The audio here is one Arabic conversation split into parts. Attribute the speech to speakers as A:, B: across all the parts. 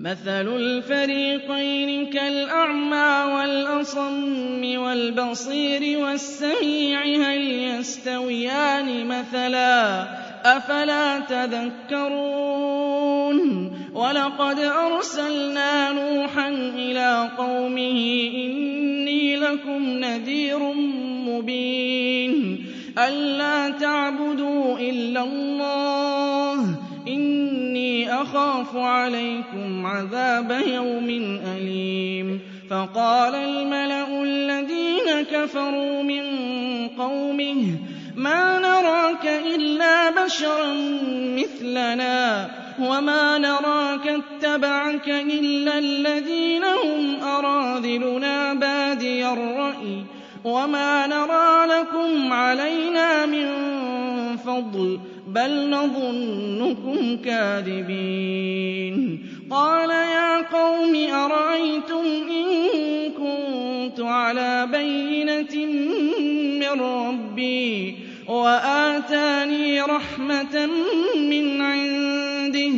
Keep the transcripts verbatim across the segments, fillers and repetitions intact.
A: مَثَلُ الْفَرِيقَيْنِ كَالْأَعْمَىٰ وَالْأَصَمِّ وَالْبَصِيرِ وَالسَّمِيعِ هَلْ يَسْتَوِيَانِ مَثَلًا ۚ أَفَلَا تَذَكَّرُونَ وَلَقَدْ أَرْسَلْنَا نُوحًا إِلَىٰ قَوْمِهِ إِنِّي لَكُمْ نَذِيرٌ مُّبِينٌ أَلَّا تَعْبُدُوا إِلَّا اللَّهَ إِنِّي أَخَافُ عَلَيْكُمْ عَذَابَ يَوْمٍ أَلِيمٍ فَقَالَ الْمَلَأُ الَّذِينَ كَفَرُوا مِن قَوْمِهِ مَا نَرَاكَ إِلَّا بَشَرًا مِّثْلَنَا وَمَا نَرَاكَ اتَّبَعَكَ إِلَّا الَّذِينَ هُمْ أَرَاذِلُنَا بَادِيَ الرَّأْيِ وَمَا نَرَىٰ لَكُمْ عَلَيْنَا مِن فَضْلٍ بَلْ نَظُنُّكُمْ كَاذِبِينَ قَالَ يَا قَوْمِ أَرَأَيْتُمْ إِن كُنتُ عَلَىٰ بَيِّنَةٍ مِّن رَّبِّي وَآتَانِي رَحْمَةً مِّنْ عِندِهِ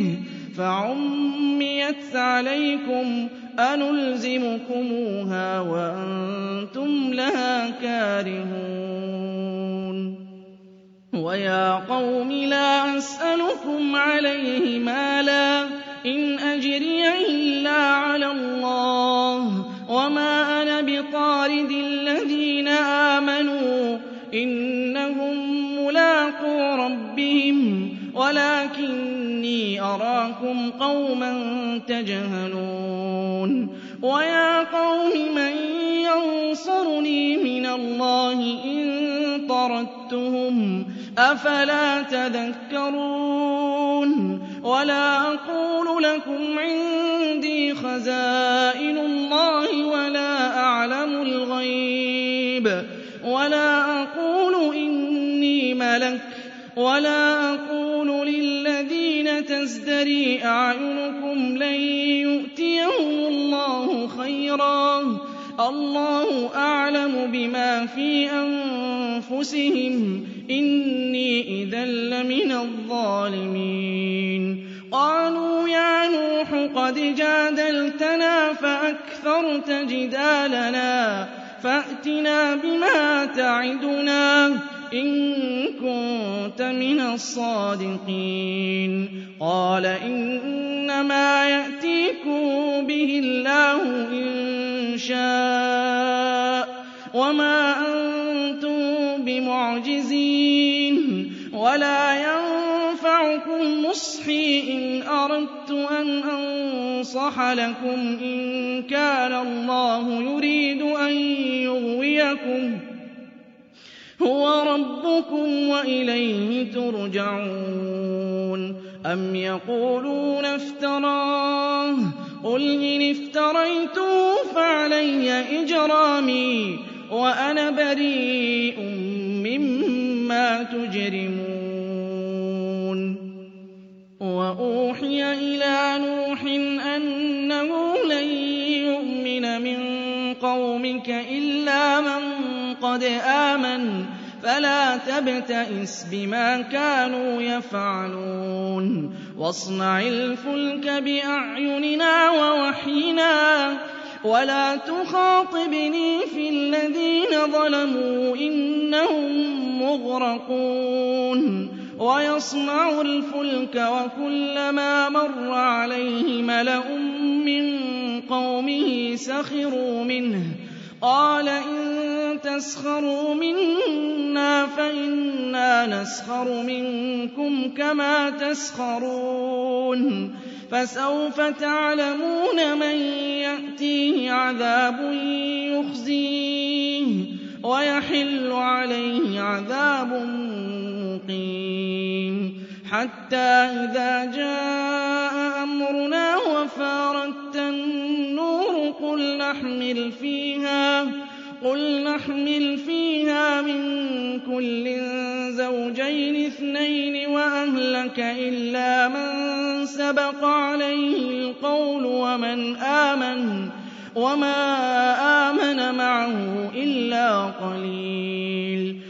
A: فَعُمِّيَتْ عَلَيْكُمْ أَنُلْزِمُكُمُوهَا وَأَنتُمْ لَهَا كَارِهُونَ وَيَا قَوْمِ لَا أَسْأَلُكُمْ عَلَيْهِ مَالًا إِنْ أَجْرِيَ إِلَّا عَلَى اللَّهِ وَمَا أَنَا بِطَارِدِ الَّذِينَ آمَنُوا إِنَّهُم مُّلَاقُو رَبِّهِمْ وَلَٰكِنِّي أَرَاكُمْ قَوْمًا تَجْهَلُونَ وَيَا قَوْمِ مَن يَنصُرُنِي مِنَ اللَّهِ إِن طَرَدتُّهُمْ ۚ أَفَلَا تَذَكَّرُونَ وَلَا أَقُولُ لَكُمْ عِندِي خَزَائِنُ اللَّهِ وَلَا أَعْلَمُ الْغَيْبَ وَلَا أَقُولُ إِنِّي مَلَكٌ وَلَا أَقُولُ لِلَّذِينَ تَزْدَرِي أَعْيُنُكُمْ لَن يُؤْتِيَهُمُ اللَّهُ خَيْرًا ۖ اللَّهُ أَعْلَمُ بِمَا فِي أَنفُسِهِمْ إِنِّي إِذًا لَّمِنَ الظَّالِمِينَ قَالُوا يَا نُوحُ قَدْ جَادَلْتَنَا فَأَكْثَرْتَ جِدَالَنَا فَأْتِنَا بِمَا تَعِدُنَا إِن كُنتَ مِنَ الصَّادِقِينَ قَالَ إِنَّمَا يَأْتِيكُم بِهِ اللَّهُ إِن شَاءَ وَمَا أَنتُم بِمُعْجِزِينَ وَلَا يَنفَعُكُمْ نُصْحِي إِنْ أَرَدتُّ أَنْ أَنصَحَ لَكُمْ إِن كَانَ اللَّهُ يُرِيدُ أَن يُغْوِيَكُمْ هُوَ رَبُّكُمْ وَإِلَيْهِ تُرْجَعُونَ أَمْ يَقُولُونَ افْتَرَاهُ ۖ قُلْ إِنِ افْتَرَيْتُهُ فَعَلَيَّ إِجْرَامِي وَأَنَا بَرِيءٌ مِّمَّا تُجْرِمُونَ وَأُوحِيَ إِلَىٰ نُوحٍ أَنَّهُ لَن يُؤْمِنَ مِن قَوْمِكَ إِلَّا مَن قَدْ آمَنَ فَلَا تَبْتَئِسْ بِمَا كَانُوا يَفْعَلُونَ وَاصْنَعِ الْفُلْكَ بِأَعْيُنِنَا وَوَحْيِنَا وَلَا تُخَاطِبْنِي فِي الَّذِينَ ظَلَمُوا إِنَّهُم مُّغْرَقُونَ وَيَصْنَعُ الْفُلْكَ وَكُلَّمَا مَرَّ عَلَيْهِ مَلَأٌ مِّن قَوْمِهِ سَخِرُوا مِنْهُ قَالَ إِن تَسْخَرُوا مِنَّا فَإِنَّا نَسْخَرُ مِنكُمْ كَمَا تَسْخَرُونَ فَسَوْفَ تَعْلَمُونَ مَن يَأْتِيهِ عَذَابٌ يُخْزِيهِ وَيَحِلُّ عَلَيْهِ عَذَابٌ مُّقِيمٌ حَتَّىٰ إِذَا جَاءَ أَمْرُنَا وَفَارَتِ النُّورُ قُلْ نَحْمِلُ فِيهَا قُلْ نَحْمِلُ فِيهَا مِن كُلٍّ زَوْجَيْنِ اثْنَيْنِ وَأَهْلَكَ إِلَّا مَن سَبَقَ عَلَيْهِ الْقَوْلُ وَمَنْ آمَنَ وَمَا آمَنَ مَعَهُ إِلَّا قَلِيلٌ